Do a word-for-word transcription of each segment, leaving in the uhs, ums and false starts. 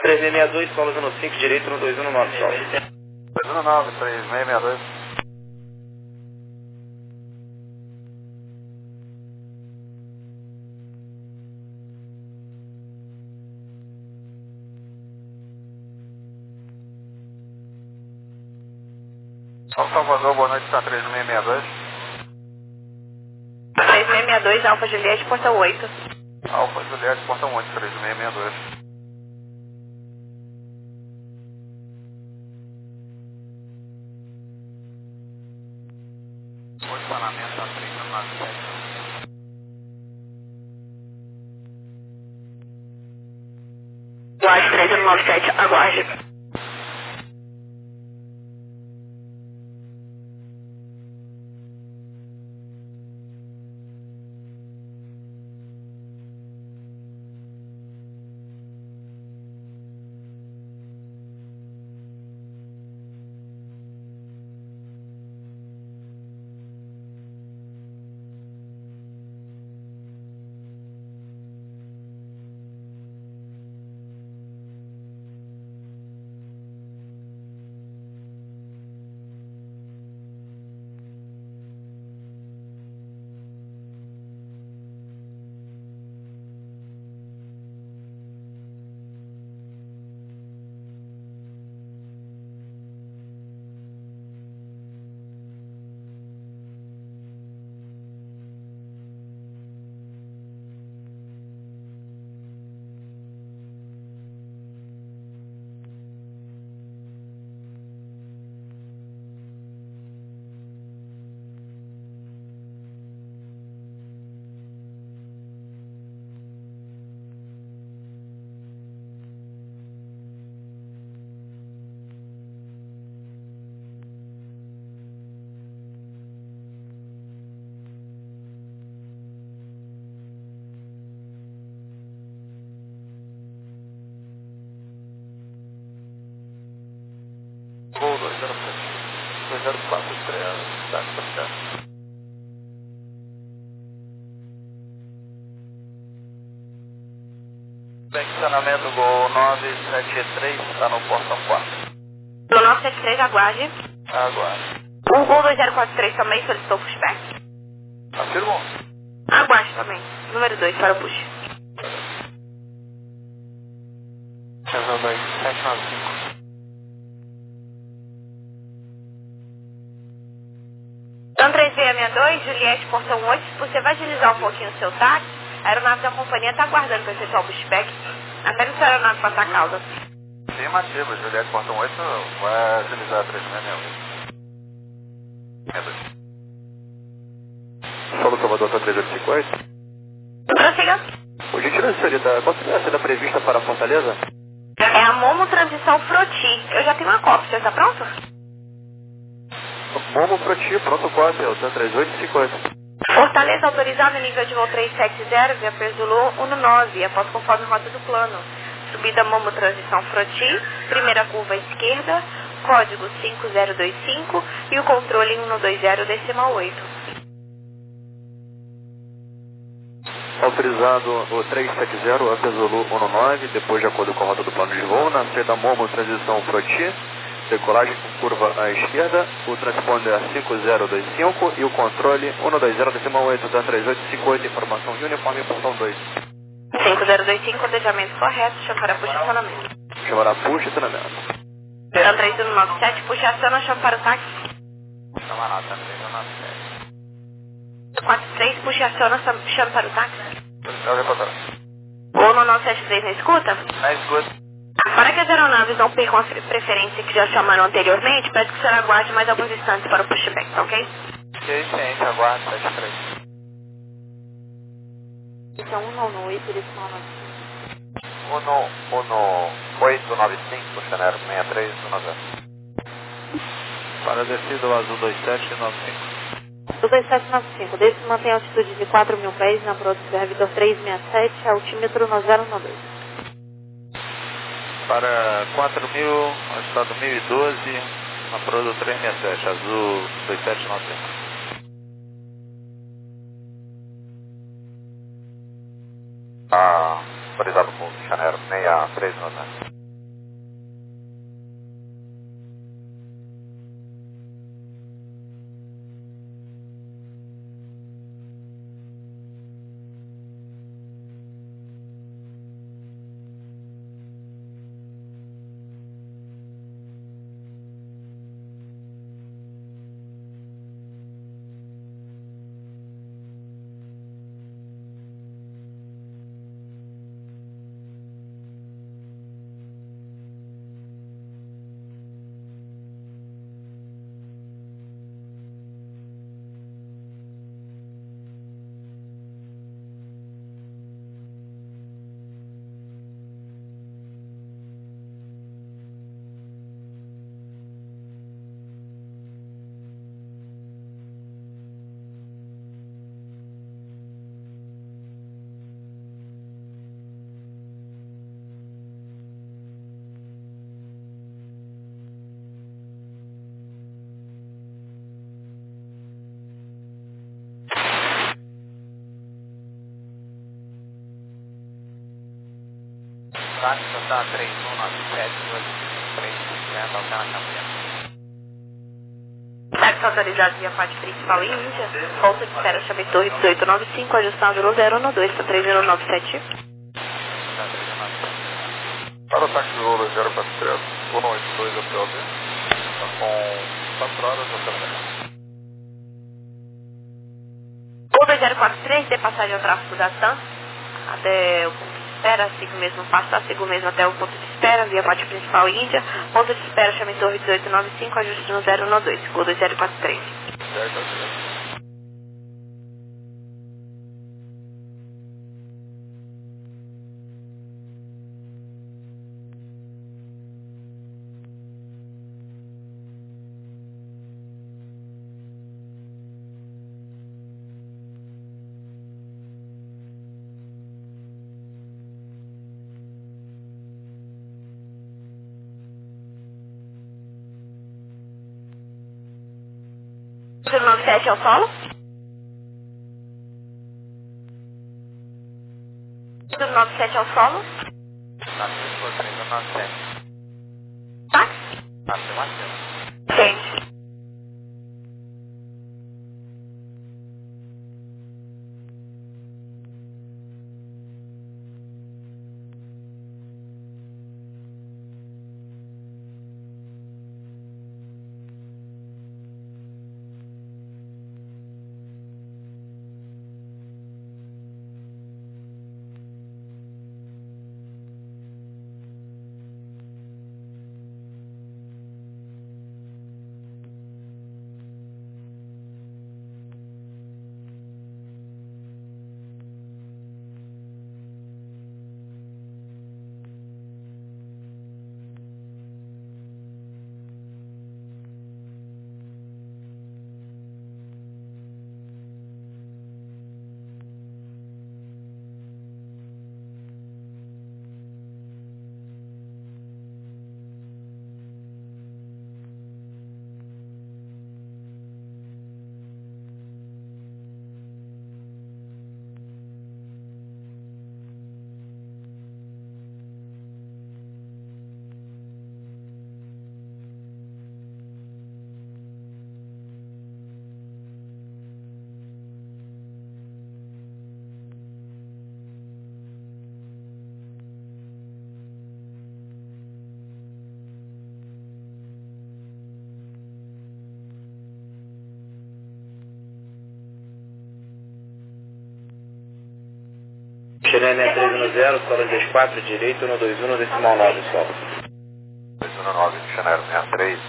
três seis seis dois, solos no cinco, direito no dois um nove, solo. dois um nove, três seis seis dois. São Salvador, boa noite, está três seis seis dois. três seis seis dois, Alfa Juliette, porta oito. Alfa Juliette, porta oito, três seis seis dois. Posicionamento a três um nove sete. Aguarde três um nove sete, aguarde. Gol dois zero sete. dois zero quatro três, tá, tá certo. Posicionamento Gol nove sete três, está no portão quatro. No nove sete três, aguarde. Agora. O Gol dois zero quatro três também solicitou pushback. Afirmou. Aguarde também. Número dois para o push. Razão dois sete nove cinco. Então três seis seis dois, Juliette, portão oito. Você vai deslizar um pouquinho o seu táxi. A aeronave da companhia está aguardando para efetuar o pushback. Até que a aeronave passar a causa. Afirmativa, Juliette, portão oito, vai utilizar três seis seis dois. Solo Salvador para três oito cinco oito. Prossiga. Por gentileza, senhorita, qual seria a saída prevista para Fortaleza? É a Momo Transição Froti. Eu já tenho uma cópia. Você está pronto? Momo Froti, pronto, quatro, é o três oito cinco oito. Fortaleza autorizado, nível de voo trezentos e setenta, via Perzulu nove, após conforme rota do plano. Subida Momo Transição Froti, primeira curva à esquerda, código cinco zero dois cinco e o controle cento e vinte decimal oito. Autorizado o trezentos e setenta, Perzulu nove, depois de acordo com a rota do plano de voo, na saída Momo Transição Froti, decolagem com curva à esquerda, o transponder cinco zero dois cinco e o controle cento e vinte decimal oito da três oito cinco oito, informação uniforme portão dois. cinco zero dois cinco, ordenamento correto, chamar a posicionamento. Chamará push e treinamento. Então três um nove sete, puxa a cena, chama para o táxi. Camarada, três um nove sete. quatro três, puxa a cena, chama para o táxi. É o reportador. Ou no nove sete três, na escuta? Na escuta. Para que as aeronaves não percam a preferência que já chamaram anteriormente, peço que o senhor aguarde mais alguns instantes para o pushback, tá ok? Ok, ciente, aguardo, sete três. Então, um não, não, oito, direcional nove cinco. um um oito nove cinco, Chanel seis três um nove zero. Para descida o azul dois sete nove cinco. dois sete nove cinco, desce e mantém a altitude de quatro mil pés na Prodo Serra Vitor trezentos e sessenta e sete, altímetro nove zero nove dois. Para quatro mil, estado mil e doze, na Prodo trezentos e sessenta e sete, azul dois sete nove cinco. Ah, autorizado por Chanel seis três nove zero. Táxi tá três um nove sete dois três cinco zero, tá na campanha. Táxi autorizado via parte principal em Índia. Ponto de espera chame Torre dezoito noventa e cinco, ajustado no zero um dois, três zero nove sete. Para o táxi Lula zero quatro três, um oito dois até o B, está com quatro horas até o B. O dois zero quatro três, dê passagem ao tráfego da TAM, até o ponto de espera, siga o mesmo passar, siga o mesmo até o ponto de espera, via parte principal Índia, ponto de espera chame Torre dezoito noventa e cinco, ajuste no zero um dois, o dois zero quatro três. Certo, certo. zero nove sete é o solo? zero nove sete é o solo? Nasceu três um nove sete. Táxi? Nasceu Matheus. Gente. Xerene três um zero, solo dois quatro, direito no dois um, decimal nove, solo. dois um nove, Xanero sessenta e três.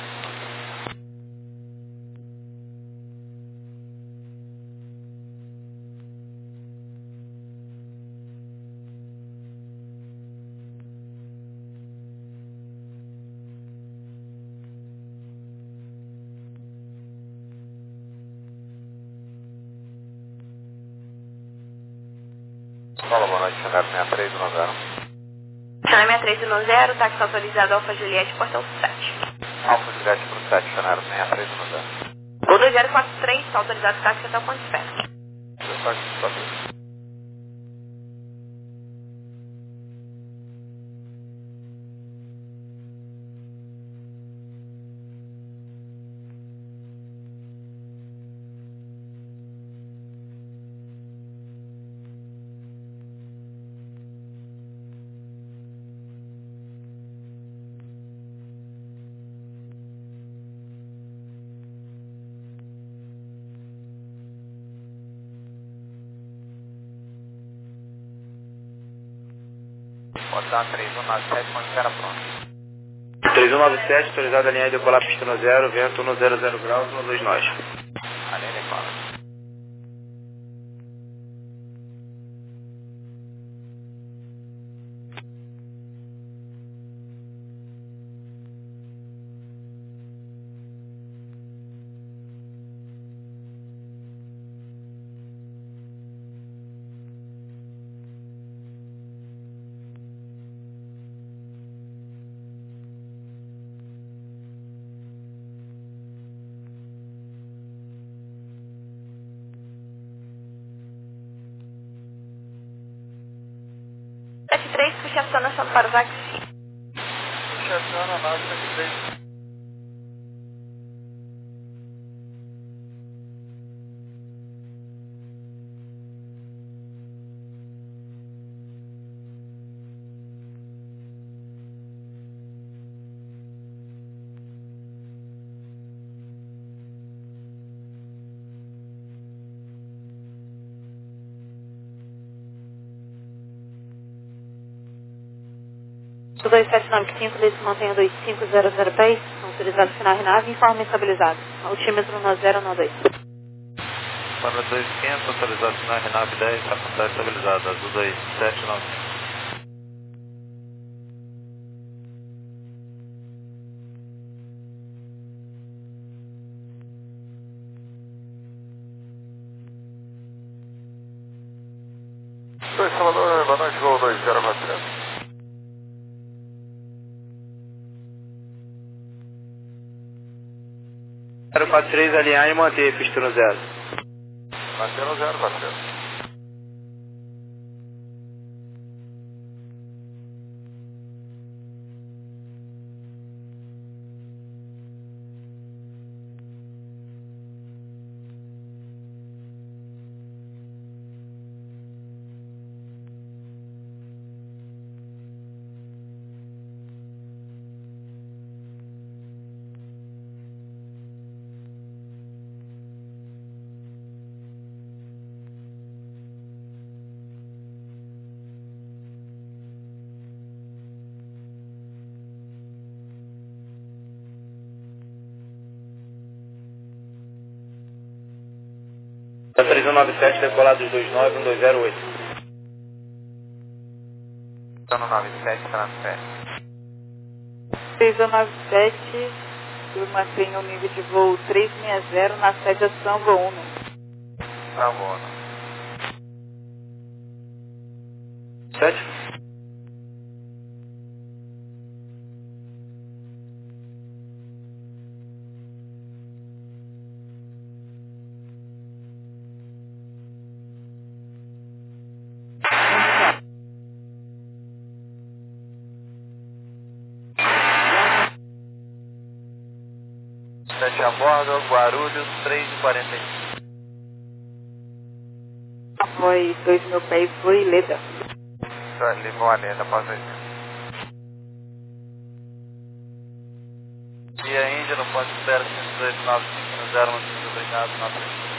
Fala, boa noite, Xanero sessenta e três, um zero. Chame três um zero, táxi autorizado Alfa Juliette, portão sete. Alfa Juliette para o sete, Xanero sessenta e três, um zero. O dois zero quatro três, está autorizado táxi até o ponto de espera. dois quatro três. Pode dar três um nove sete, ponto de espera pronto. três um nove sete, autorizado a linha de decolar pista no zero, vento no zero zero graus, no dois nós. A linha decola. sete três, puxa ação acionando para o táxi. Puxa ação na nave sete três. dois sete nove cinco, eles mantêm dois cinco zero zero pés, são utilizados final RNAV e informe estabilizado. Altímetro no zero no dois. Para dois quinhentos, autorizado final RNAV dez, está estabilizado, azul dois sete nove cinco. dois Salvador, boa noite, voo dois zero quatro zero. zero quatro três, alinhar e manter, pista no zero. Manter no zero quatro zero. três um nove sete, decolado dois nove um dois zero oito. Está no nove sete, transfere. três nove sete, eu mantenho o nível de voo três seis zero na sede ação voo um. Tá bom. sete? sete a bordo, Guarulhos, três e quarenta e cinco. Foi dois mil pés, foi Leda. Limão a Leda, passa aí. E a Índia no ponto zero cinco dois nove cinco zero um cinco, obrigado, nove.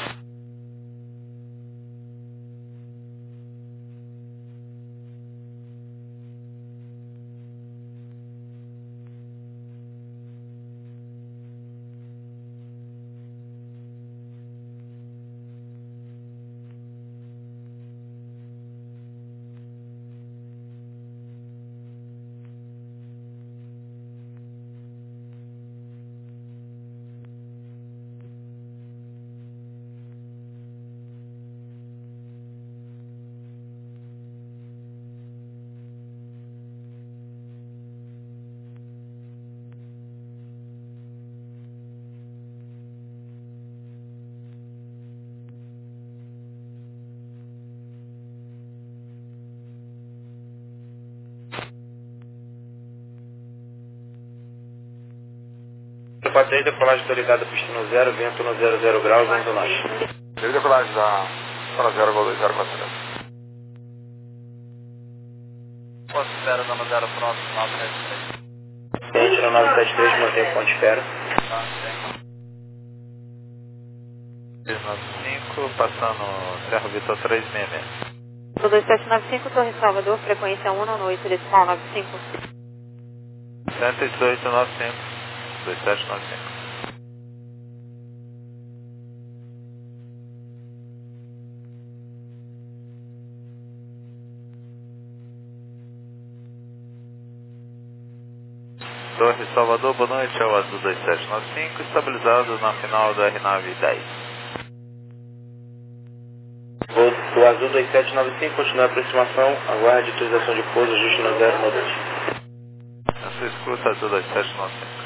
zero quatro três, decolagem autorizada, pista no zero, vento no zero zero graus, vento norte. Ele decolagem da zona zero, voo dois zero quatro zero. Ponto espera, zona zero, pronto, nove sete três. Vente no nove sete três, mantém o ponto de espera. três nove cinco, passando Serra Vitor três seis seis. dois sete nove cinco, Torre Salvador, frequência um no oito, decimal nove cinco. cento e dezoito nove cinco. dois sete nove cinco. Torre Salvador, boa noite, é o Azul dois sete nove cinco, estabilizado na final da RNAV dez. O Azul dois sete nove cinco, continua a aproximação, aguarde autorização de pouso, ajuste no zero no dois. Essa escuta Azul dois sete nove cinco.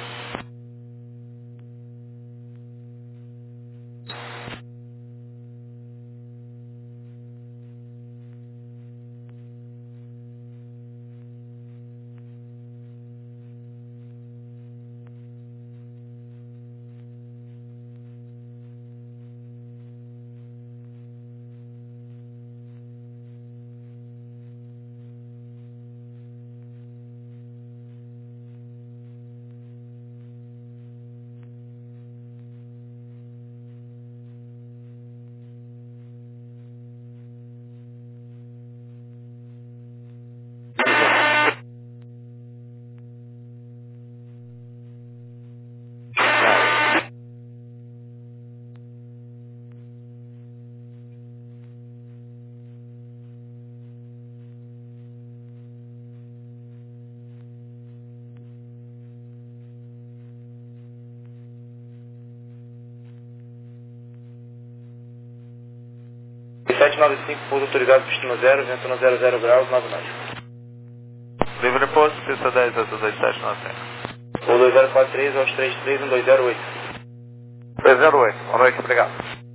sete nove cinco, pouso autorizado, pista zero, vento no zero zero graus, nove nove. Livre posto, pista dez, vento dois sete nove cinco. Ou dois zero quatro três, aos três três, um dois zero oito. dois zero oito, boa noite, obrigado.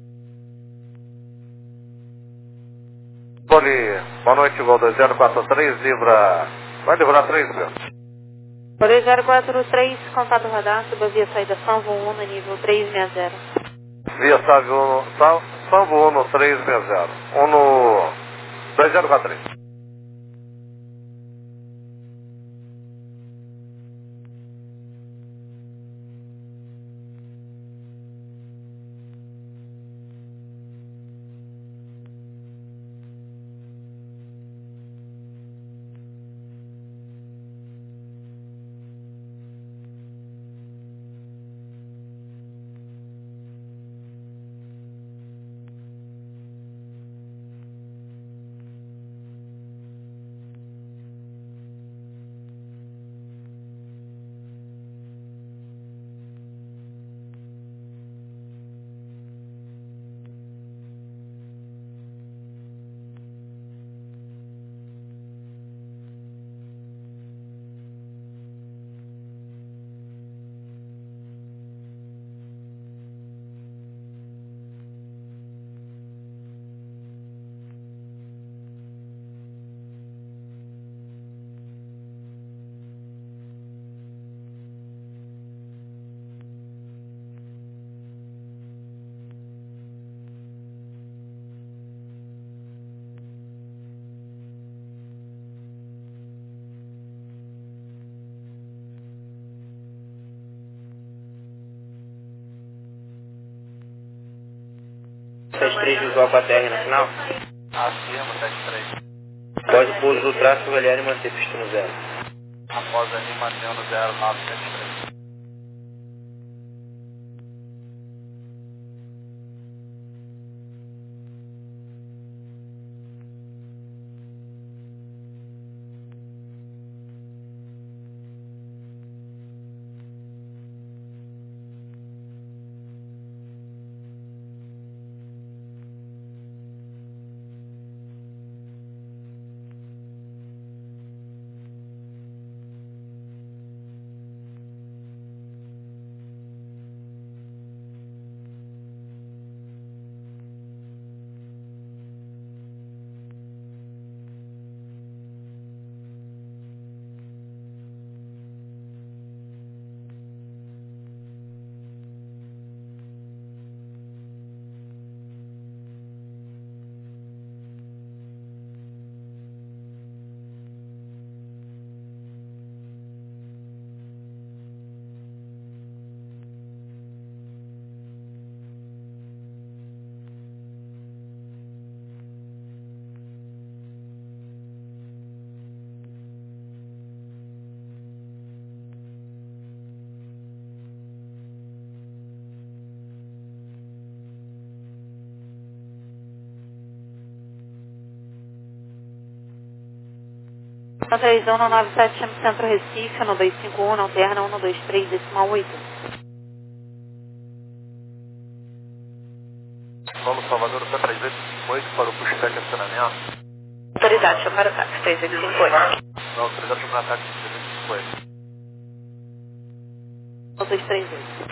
Poli, boa noite, Gol dois zero quatro três, livra... Vai livrar três, meu. dois zero quatro três, contato radar, suba via saída Salvo um no nível três seis zero. Via Salvo Sal, Salvo um no três seis zero. um no dois zero quatro três. sete três visual com a T R no final. Acima, sete três. Pode pouso do traço, avaliar e manter pista no zero. Após ali, mantendo zero nove sete três. três um no nove sete, Centro Recife, no dois cinco um, não terna, um dois três, decimal oito. Paulo Salvador, P três oito cinco oito para o pushback acionamento. Autorizado, chamar o táxi três oito cinco oito. Não, autorizado chamar o táxi três oito cinco oito. um dois três oito.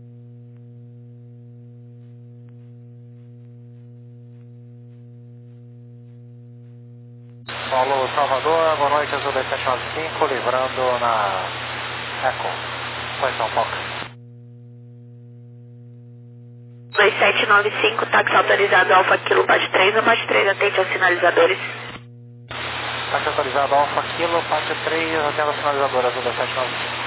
Paulo Salvador, boa noite, Azul dois sete nove cinco, livrando na Eco, foi São Paulo. dois sete nove cinco, táxi autorizado Alfa Kilo, Pate três ou Pate três, atende aos sinalizadores. Táxi autorizado Alfa Kilo, Pate três, atende aos sinalizadores, Azul dois sete nove cinco.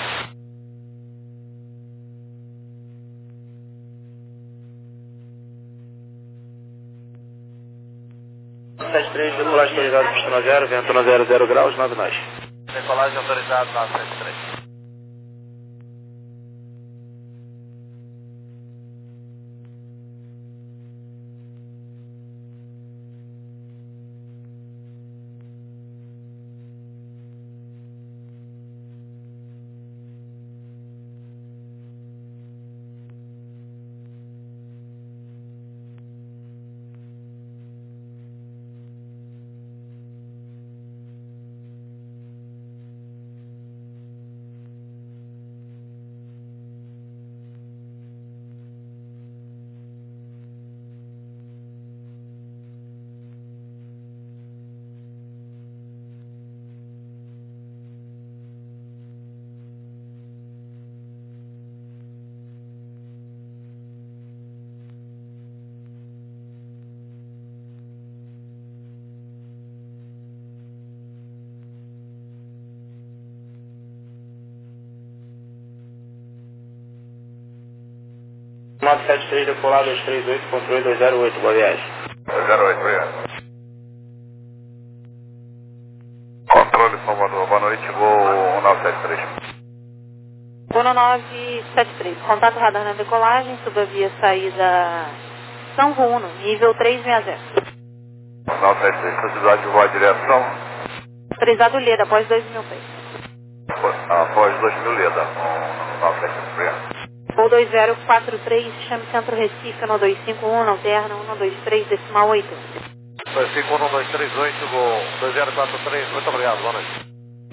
sete três, decolagem autorizado, pista no zero, vento no zero zero graus, nove nove. Decolagem autorizado nove sete três. nove sete três decolar dois três oito, controle dois zero oito, boa viagem. dois zero oito, obrigado. Controle Salvador, boa noite, voo nove sete três. Voo nove sete três, contato radar na decolagem, suba via saída São Runo, nível trezentos e sessenta. nove sete três, possibilidade de voar direção? Autorizado Leda, após dois mil pés. Após dois mil Leda, nove sete três, obrigado. Voo dois zero quatro três, chame Centro Recife, no dois cinco um, alterna um dois três, decimal oito. dois cinco um, dois três oito, voo dois zero quatro três, muito obrigado, boa noite.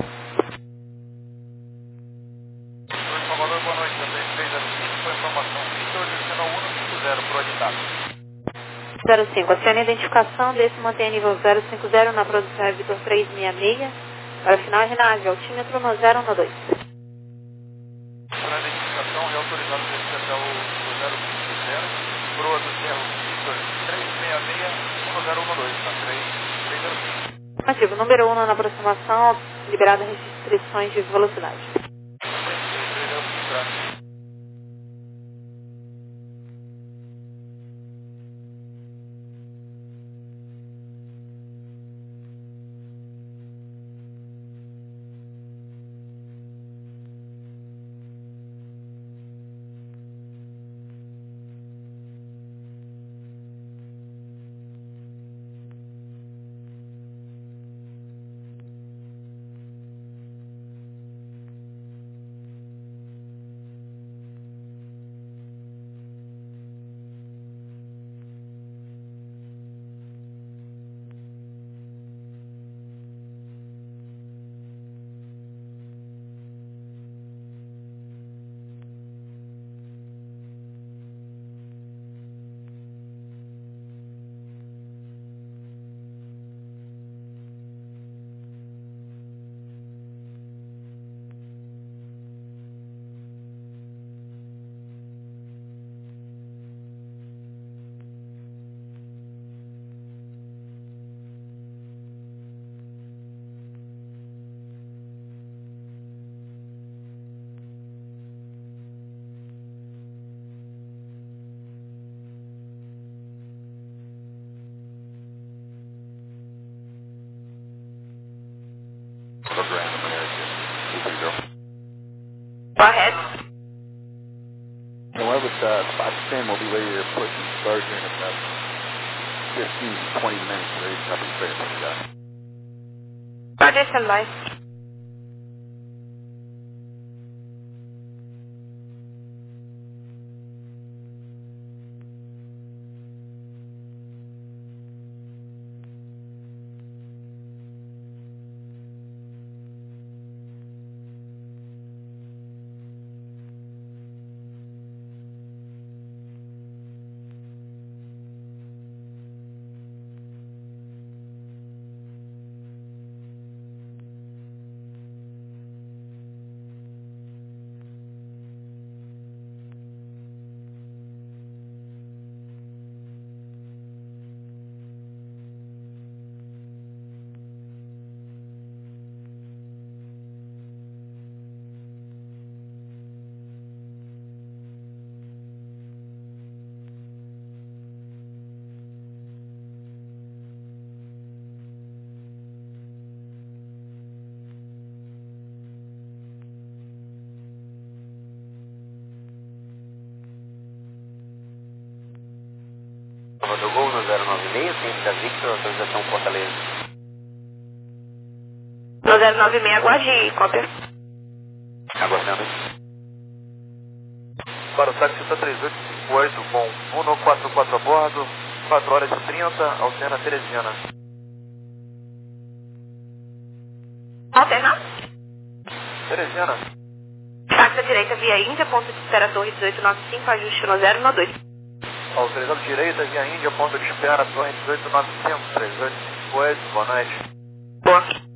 Oi, Salvador, boa noite, três zero cinco, foi informação, Vitor, adicional um cinco zero, pro aditado. zero cinco, acione a identificação, desse mantém nível zero cinco zero na produção é Vitor trezentos e sessenta e seis, para final RNAV, altímetro no zero um dois. Para identificação, reautorizado desse até o zero cinco zero, proa do Cerro Vitor trezentos e sessenta e seis, zero um dois, tá? três três zero cinco. Motivo, número um na aproximação, liberada restrições de velocidade. três três zero cinco, tá? Correto. However, uh, five ten will be ready to push and start here in about fifteen to twenty minutes. Ready to copy fair for the guy. Pode stand by. Do Gol no zero nove seis, ciência da Victor, autorização Fortaleza. No zero nove seis, aguarde cópia. Aguardando. Para o taxista três oito cinco oito com um quatro quatro a bordo, quatro horas e trinta, alterna Teresina. Alternar. Teresina. Taxa direita via Índia, ponto de espera Torre dezoito noventa e cinco, ajuste no zero um dois. Autorizado direita via Índia, ponto de espera, Torre dezoito noventa e cinco, três oito cinco oito, boa noite. Boa.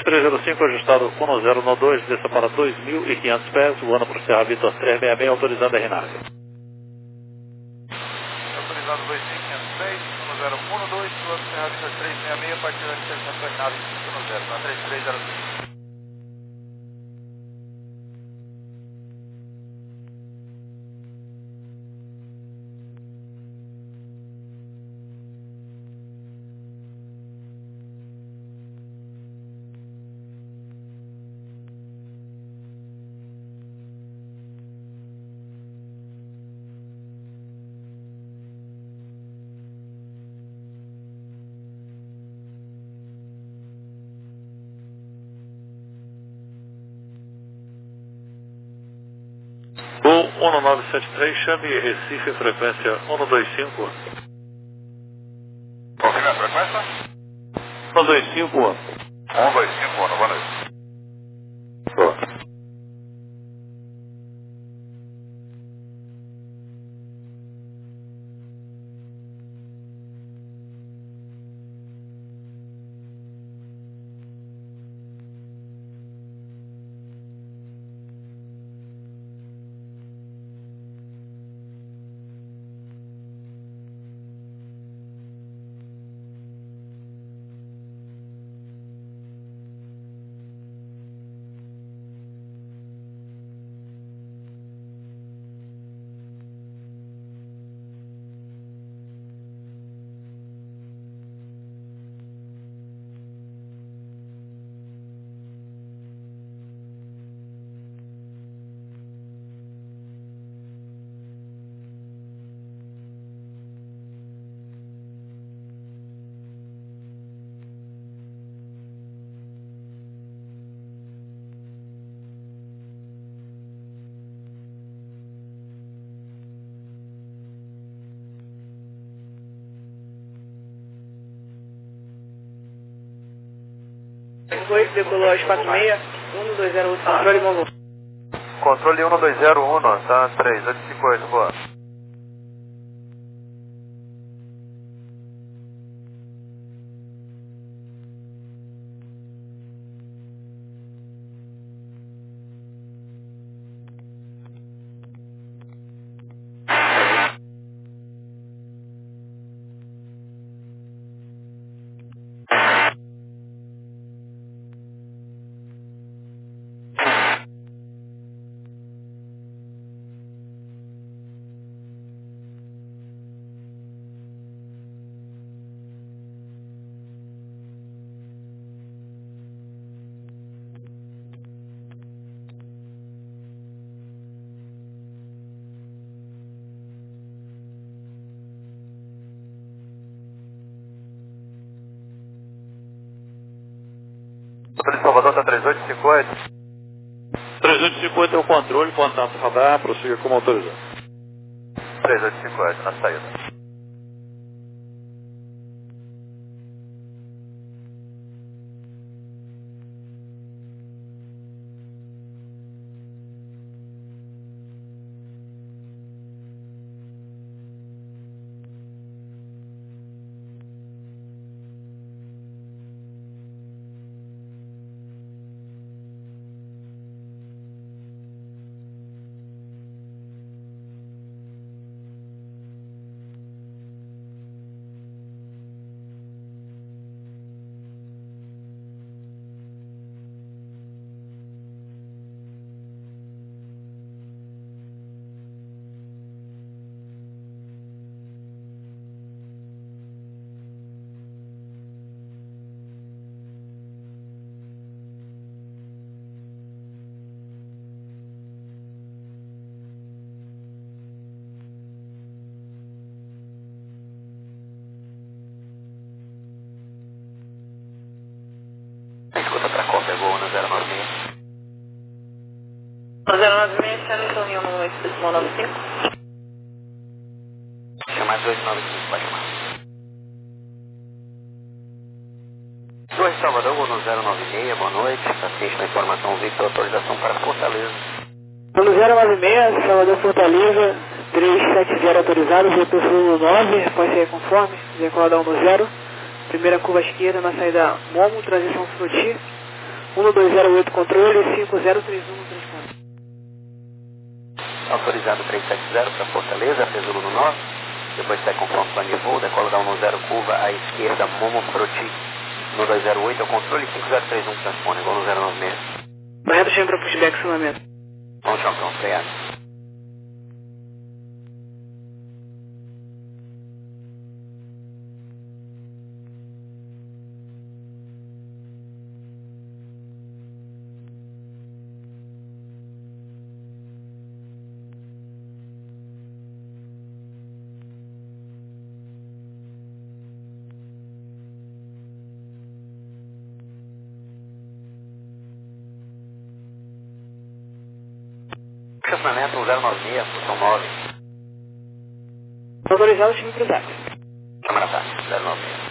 três zero cinco, ajustado um zero um dois, desça para dois mil e quinhentos pés, voando para o Serra Vitor trezentos e sessenta e seis, autorizando a RNAV. Autorizado dois mil e quinhentos pés, um zero um dois, voando para o Serra Vitor trezentos e sessenta e seis, partir da licença da RNAV um zero, na três três zero cinco. um nove sete três, chame Recife, frequência um dois cinco. Confirma a frequência? um dois cinco. um dois cinco, boa noite. Boa. oito, decolou às quatro e meia, um dois zero oito, controle móvel. Controle um dois zero um, tá três oito cinco oito, boa. Controle Salvador, tá três oito cinco oito. três oito cinco oito é o controle, contato radar, prossiga como autorizado. três oito cinco oito, na saída. Escuta pra cópia, voo no zero nove seis. zero nove seis, chame Torrinho no oito nove cinco. Chamar dois nove cinco, vai chamar. dois Salvador, voo no zero nove seis, boa noite. Assiste a informação Victor, autorização para Fortaleza. No zero nove seis, Salvador Fortaleza, trezentos e setenta autorizado, vetor sul nove, após sair conforme, decolada um no zero. Primeira curva esquerda na saída Momo, transição Fruti, um dois zero oito controle, cinco zero três um no transponder. Autorizado três sete zero para Fortaleza, Zulu no nove. Depois sai conforme plano de voo, decola da um zero curva à esquerda, Momo Froti. um dois zero oito, é o controle, cinco zero três um transponder, igual no zero nove seis. Barreto chama para pushback, acionamento. Vamos, Champão, freado. Estacionamento um zero nove seis, função nove. Autorizado, time cruzado. Câmara tá, zero nove seis.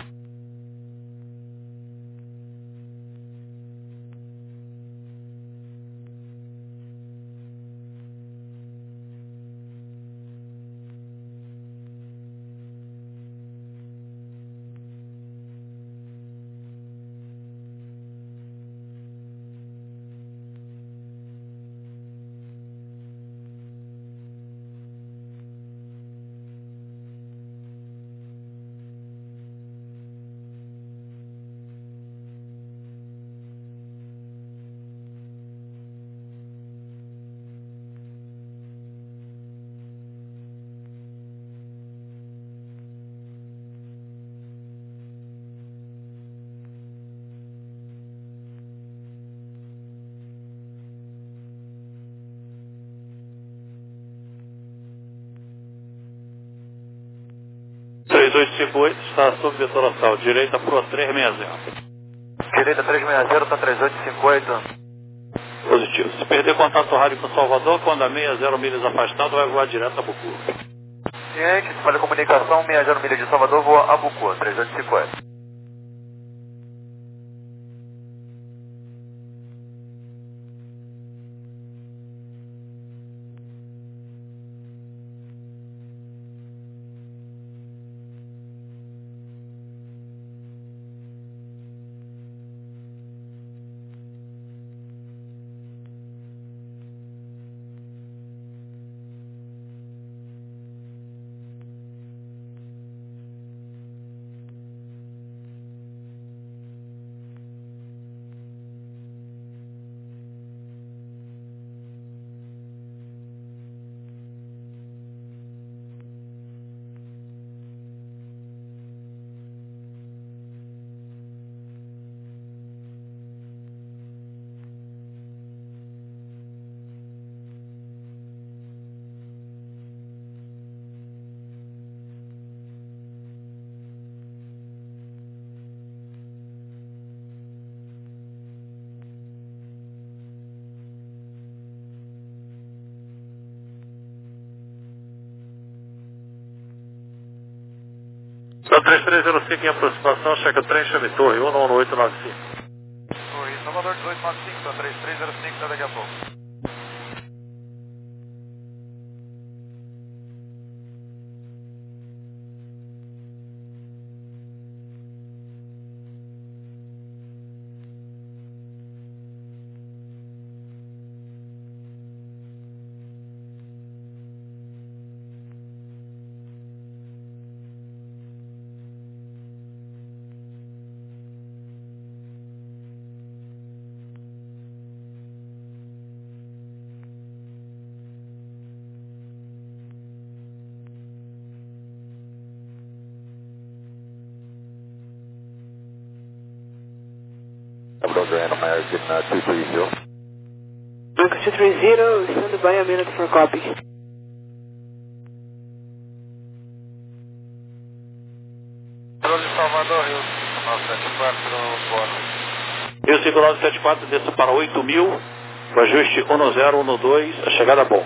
três oito cinco oito, está sob detonação. Direita para três seis zero. Direita três seis zero, está três oito cinco oito. Positivo. Se perder contato rádio com Salvador, quando a sessenta milhas afastado, vai voar direto a Bucu. Ciente, se falha comunicação, sessenta milhas de Salvador, voa a Bucu, três oito cinco oito. São três três zero cinco em aproximação, checa trem, chame torre, um um oito nove cinco. Torre, Salvador dezoito nove cinco, são três três zero cinco, até daqui a pouco. Roger, Anna getting uh, two three zero. Lucas two three zero, stand by a minute for copy. Controle Salvador, Rio cinco nove sete quatro, bônus. Rio cinco nove sete quatro, desça para oito mil, o ajuste um zero um dois, a chegada bom.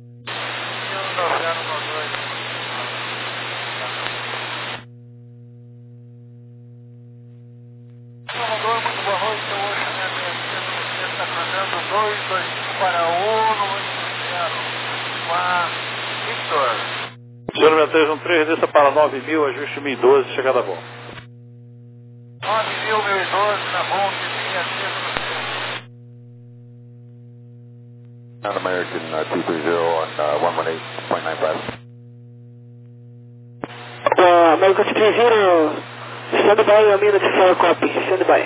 Senhor meu três um três, desça para nove mil, ajuste mil e doze, chegada bom. nove mil, mil e doze, na bom, que vinha acima no centro. Non-American uh, two three zero on uh, one one eight point nine five. Uh, American two three zero, stand by, a minute for a copy, stand by.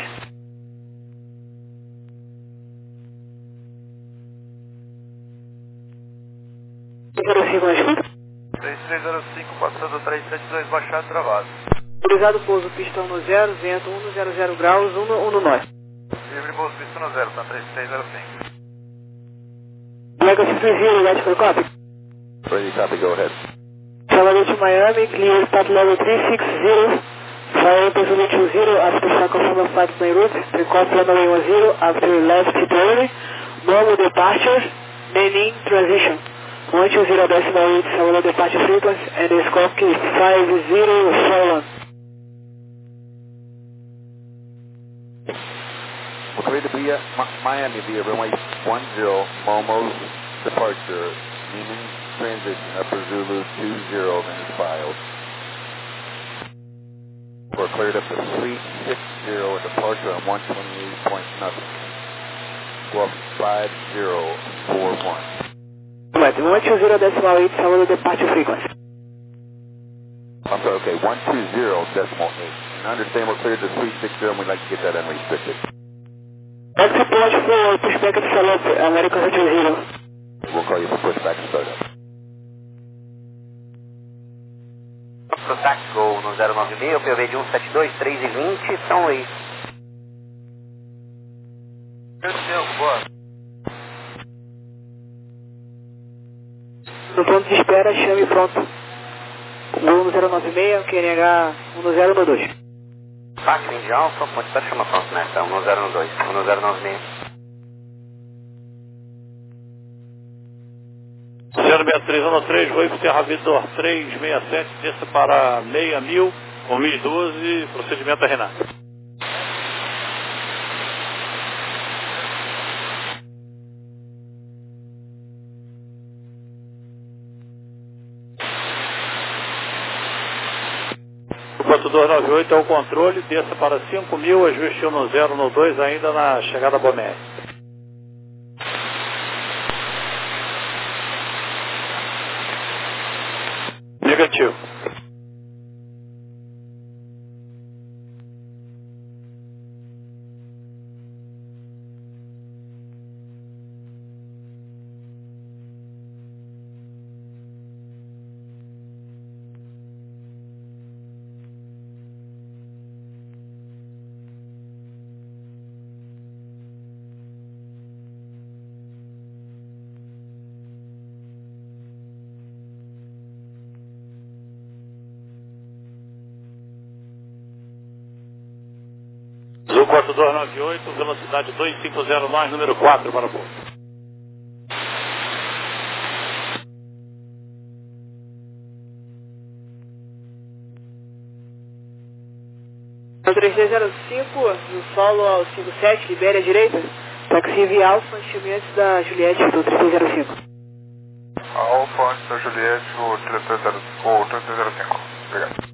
três zero cinco, na escuta? três três zero cinco, passando três sete dois, baixado, travado. Autorizado pouso, pistão no zero, vento um zero zero graus, um no, um no norte. Livre pouso, pistão no zero, tá três três zero cinco. American two three zero, ready for a copy. Ready, copy, go ahead. Salvador to Miami, clear path level three six zero, fire position two zero after circle from flight plane route, takeoff runway one zero after left turn, normal departure, naming transition. one two zero decimal eight, Salvador departure frequency, and the scope is five zero four one. We're to be at Miami via runway one zero, Momo's departure, Neiman transition, Upper Zulu two zero, minutes filed. We're cleared up to three six zero, and departure on one twenty-eight point nothing. Well, five zero four one. Right, one two zero decimal eight, Salvador departure frequency. I'm sorry, okay, one two zero decimal eight. And I understand we're cleared to three six zero, and we'd like to get that unrestricted. Exit point for pushback at Salop, American two two zero. We'll call you for pushback and startup. Pro táxi Gol no zero nove seis, P O V de um sete dois, três e vinte, são aí. Boa. No ponto de espera, chame pronto. Gol no zero nove seis, Q N H um zero um dois. Táxi de Alfa, ponto de espera, chama pronto, né? Então, um zero um dois, um zero nove seis. zero seis três um três, Voo Serra Vitor três seis sete, desça para seis mil, com mil e doze, procedimento a Renato. quatro dois nove oito é o controle, desça para cinco mil, ajuste no zero no dois, ainda na chegada a Bomé. Negativo. Zul quatro dois nove oito, velocidade dois cinco zero nove, número quatro para o pouso. três três zero cinco, no solo ao cinco sete, libere à direita. Taxi via Alfa, enchimento da Juliette do três três zero cinco. Alfa antes da Juliette, o três três zero cinco. Obrigado.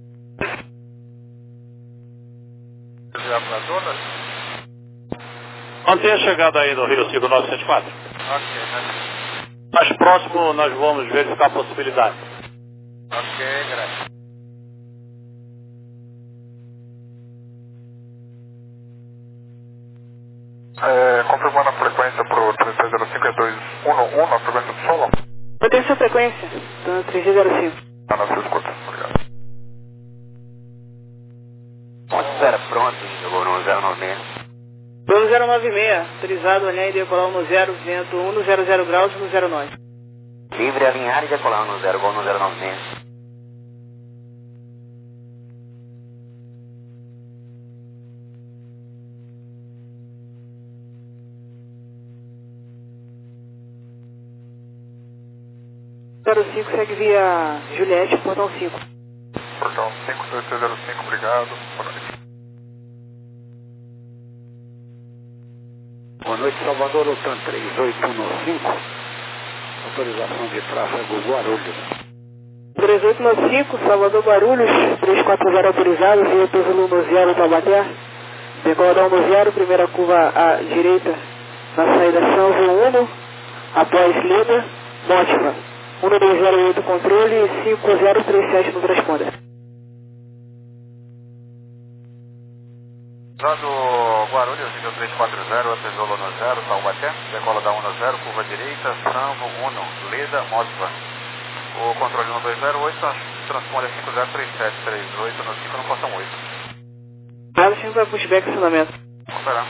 Mantenha a chegada aí no Rio cinco nove sete quatro. Ok, né? Mais próximo nós vamos verificar a possibilidade. Ok, graças. É, confirmando a frequência para o três três zero cinco é dois um um, na frequência do solo? Mantém sua frequência, então três três zero cinco. Tá na sua escuta, obrigado. Ponto de espera pronto, jogou no zero nove seis. Plano zero nove seis, autorizado alinhar e decolar no zero, vento um no zero zero graus no zero nove. Livre alinhar e decolar no zero, Gol no zero nove seis. zero cinco segue via Juliette, portão cinco. Portão cinco dois três zero cinco, obrigado. Boa noite. Boa noite, Salvador, Otan três oito um cinco, autorização de tráfego Guarulhos. três oito nove cinco, Salvador Guarulhos, três quatro zero autorizado, via Zulu no zero, Taubaté. Decolar no zero, primeira curva à direita, na saída São João um, após Leda, Motiva. um dois zero oito controle e cinco zero três sete no transponder. Usando Guarulhos, nível três quatro zero, Apesolo no zero, Taubaté, decola da um zero, curva direita, Frango um, Leda, Motiva. O controle um dois zero oito, transponder cinco zero três sete três oito no cinco no portão oito. Nada, chega para pushback e acionamento. Vamos esperar.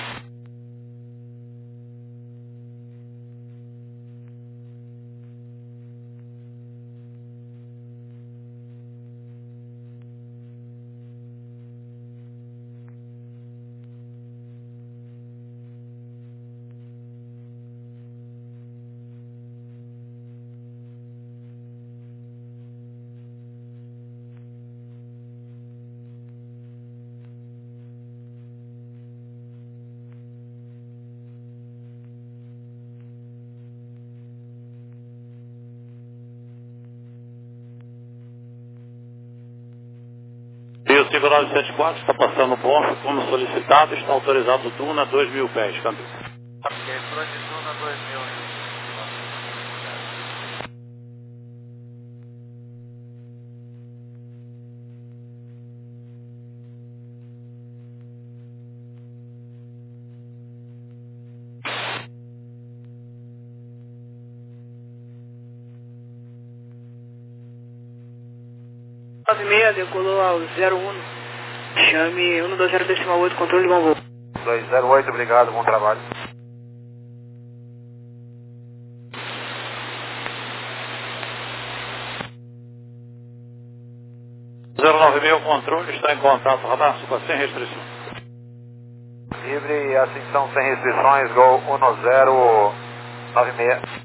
Rio cinco nove sete quatro está passando bom, como solicitado, está autorizado Duna dois mil pés, câmbio. Ok, Front Duna dois mil. nove seis, decolou ao zero um. Chame um dois zero decimal oito, controle de bom voo. dois zero oito, obrigado, bom trabalho. zero nove seis, o controle está em contato, radar super sem restrição. Livre, ascensão sem restrições, Gol um zero nove seis.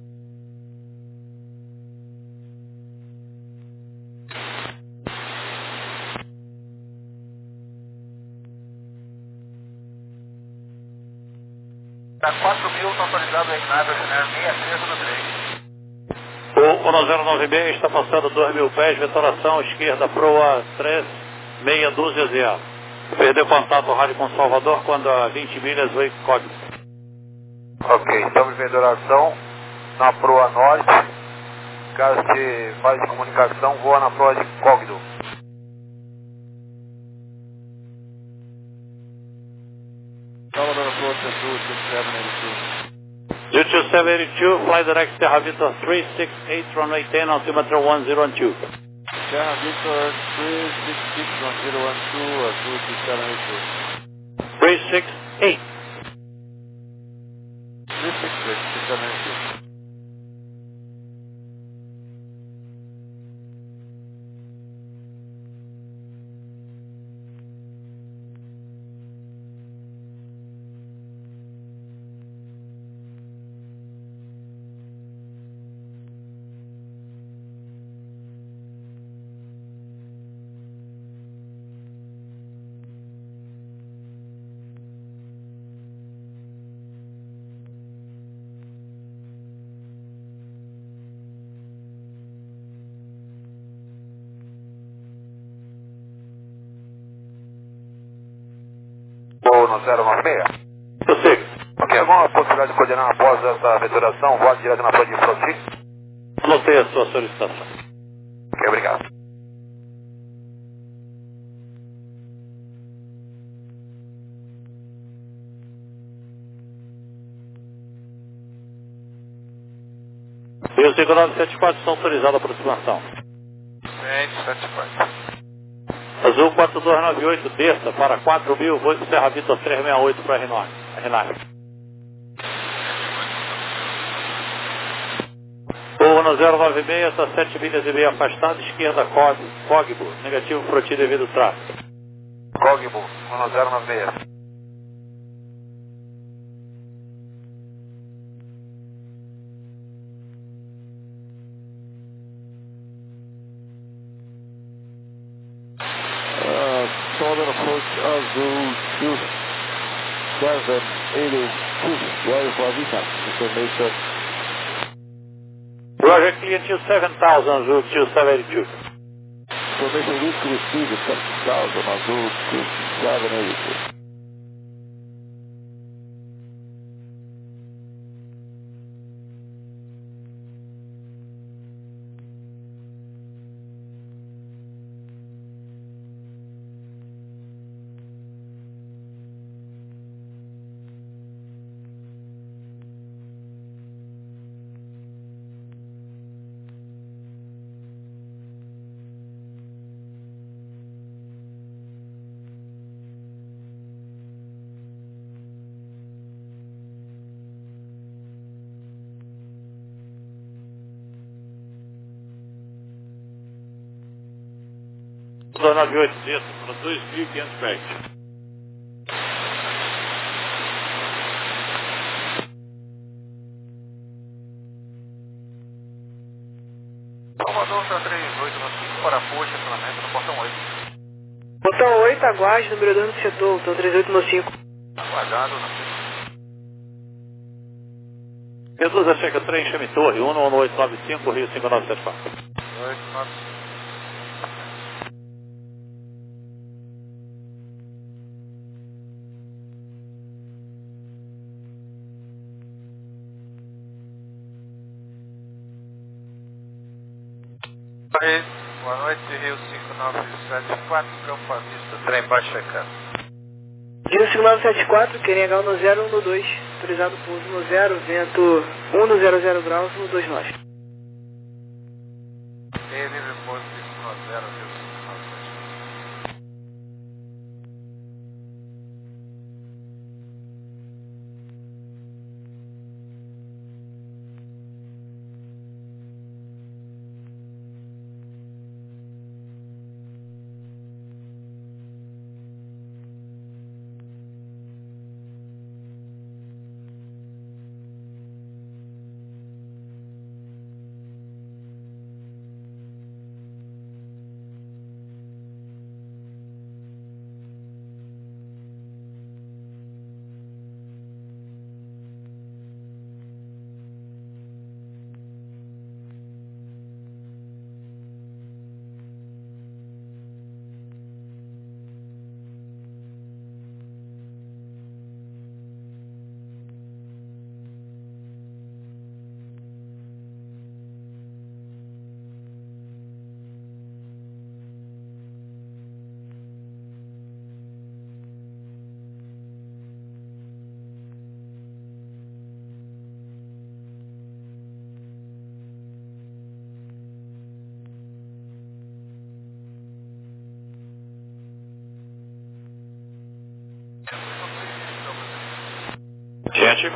quatro mil, está autorizado a Ignave, seis três um três. O um zero nove seis está passando dois mil pés, vetoração esquerda, proa três seis dúzia zero. Perdeu contato rádio com Salvador quando a vinte milhas veio código. Ok, estamos em vetoração na proa norte. Caso de fase de comunicação, voa na proa de Cógnido. Salvador approach at two two seven eight Zulu two seven eight two, fly direct Terra Victor three six eight, runway ten, altimeter one zero one two. Terra Victor three six six one zero one two, uh, two two seven eight two. three six eight. three six eight, two seven eight two. Ou no zero nove seis. Prossiga. Ok, alguma possibilidade de coordenar após essa vetoração, voar direto na proa de Froti? Anotei a sua solicitação. Ok, obrigado. Rio cinco nove sete quatro está autorizada a aproximação. sete quatro. Azul quatro dois nove oito, desça para quatro mil, voo de Serra Vitor três seis oito para R nove. R nove. Voo no zero nove seis, está sete milhas e meia afastado, esquerda Cogbo, negativo Froti devido tráfego. Cogbo, um zero nove seis. Southern approach Azul two seven eight two, Royal Flavita, information. Roger, clear two seven thousand, Azul two seven eight two. Information risk received seven thousand, Azul two seven eight two. dois nove oito, desça para dois mil e quinhentos pés. Salvador, está três oito no cinco para Poxa, estacionamento no portão oito. Portão oito, aguarde, número dois no setor, portão trinta e oito no cinco. Aguardado no cinco. Reduza, chega trem, chame torre, um um oito nove cinco, Rio cinco nove sete quatro. oito nove cinco. Boa noite, Rio cinco nove sete quatro, Campo à Vista, trem baixo checando. Rio cinco nove sete quatro, querem H um no zero, um no dois, autorizado pouso no zero, vento um no zero zero graus, um no dois nove. E livre pouso cinco no zero, Rio cinco nove sete quatro. Gente.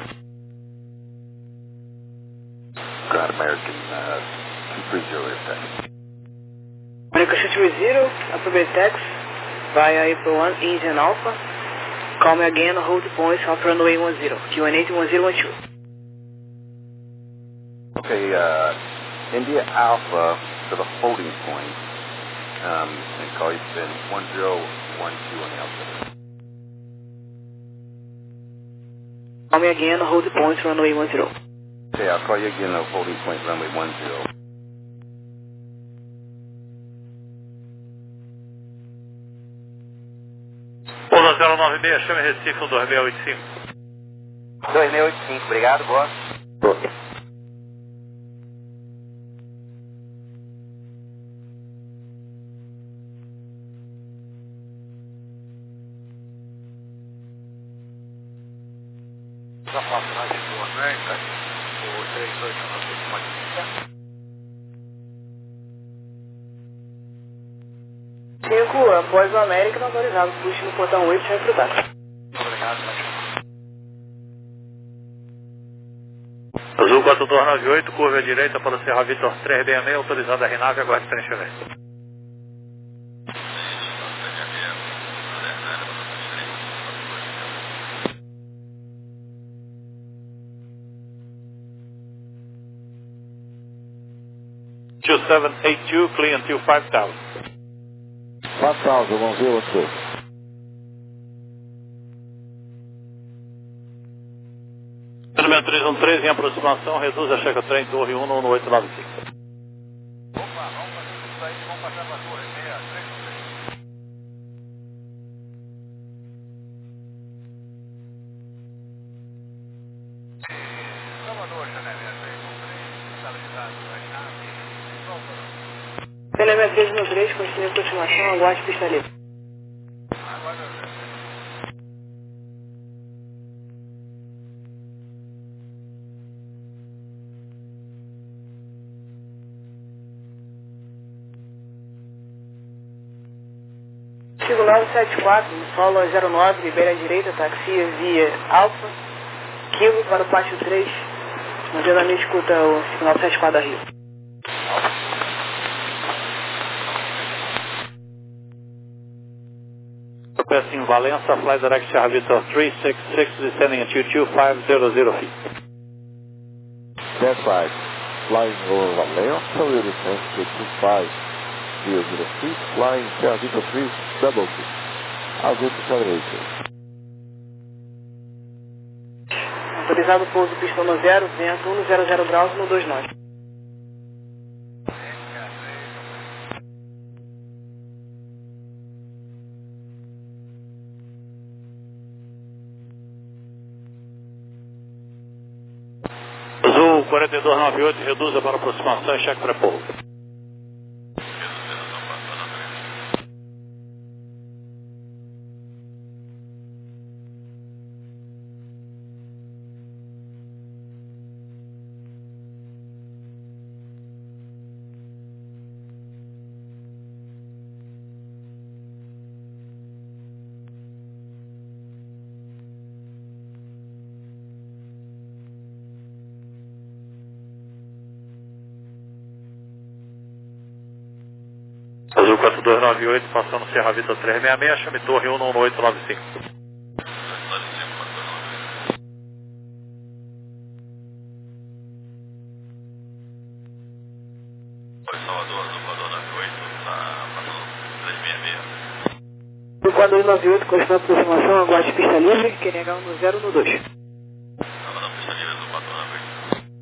Ground American uh, two three zero airplane. American two three zero, appropriate tax via April one, Indian Alpha. Call me again, hold the points off runway one zero, Q one eight one zero one two. Okay, uh, India Alpha to the holding point, um, and call you spin one zero one two on the outside. Call me again, hold the points, runway one zero. Okay, I'll call you again, uh, holding point, runway one zero. Pousa zero nove seis, chame Recife dois seis oito cinco. dois seis oito cinco, obrigado, boa. Boa. Da passagem do América, o três oito nove cinco. cinco, após o América, não autorizado, puxe no portão oito, chame pro táxi. Obrigado, Matias. Azul quatro dois nove oito, curva à direita para o Serra Vitor três seis seis, autorizado a Renave, aguarde transferência. two seven eight two, clear until five thousand. five thousand, one zero two. Número três um três em aproximação, reduz a checa trem, torre um um oito nove cinco. Opa, vamos fazer isso aí, vamos passar para a torre seis três um três. Salvador, Chanel, três um três, estabilizado, Renave, Salvador. Telema três um três, continue a aproximação, aguarde pista livre. Aguarda. cinco nove sete quatro, solo zero nove, libera à direita, taxia via Alfa, Kilo para o pátio três, mantendo a minha escuta o cinco nove sete quatro da Rio. passing Valença, fly direct Sierra Victor three six six, descending at two two five zero zero feet. That's right. Flying over Valença, we'll descend to two five zero zero feet, flying Sierra Victor three double two. Agudo acceleration. Autorizado pouso pista no zero, vento um zero zero graus no dois nove. Azul quarenta e dois noventa e oito, reduza para aproximação e cheque pré-pouso. Azul quatro dois nove oito, passando Sierra Victor três seis seis, chame torre um um oito nove cinco. Salvador, Azul quatro nove oito, passando três seis seis. O quatro dois nove oito, continua a aproximação, aguarde pista livre, Q N H um no zero no dois. Estava na pista livre, Azul quatro nove oito.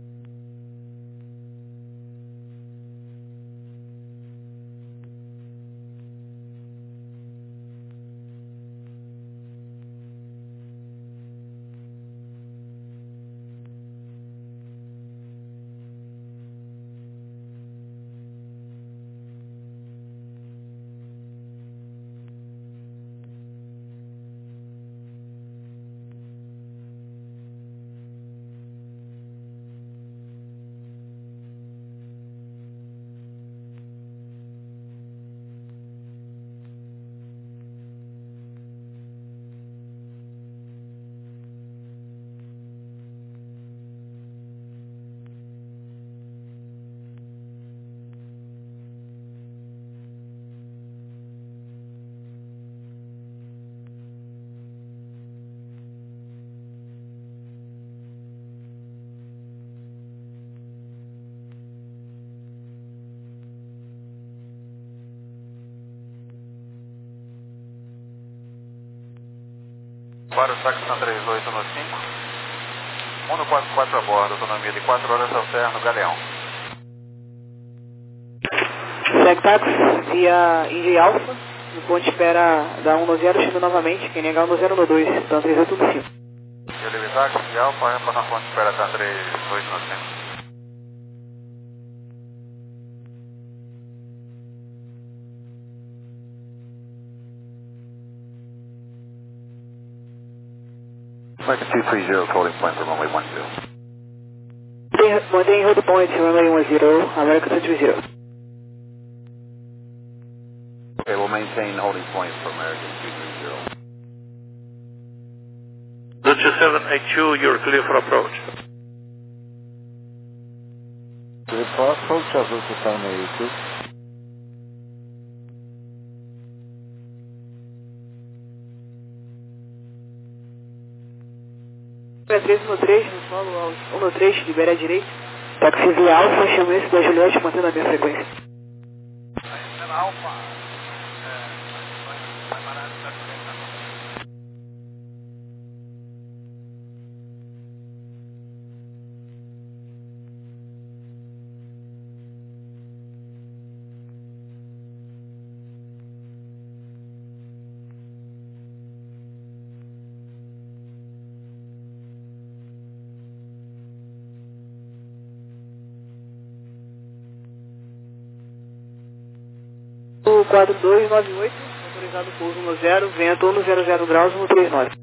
Para o táxi São três oito no cinco, um quatro quatro a bordo, autonomia de quatro horas ao terra no Galeão. Segue táxi via India Alpha, no ponto de espera da um no zero, chegando novamente, Q N H um no zero no dois, então três oito no cinco. Eu live táxi de Alfa, repassando ponto de espera São três oito no cinco. Flight two three zero, holding point for runway one zero. Mantém hold point, runway one zero, American two three zero. Okay, we'll maintain holding point for American two three zero. The two seven eight two, you're clear for approach. Clear for approach, Azul two seven eight two. três no três, no solo, um no três, libera a direita. Táxi via Alfa, chama esse da Juliette, mantendo a minha frequência. Alfa. O quatro dois nove oito, autorizado pouso no zero, vento um no zero zero graus no três nove.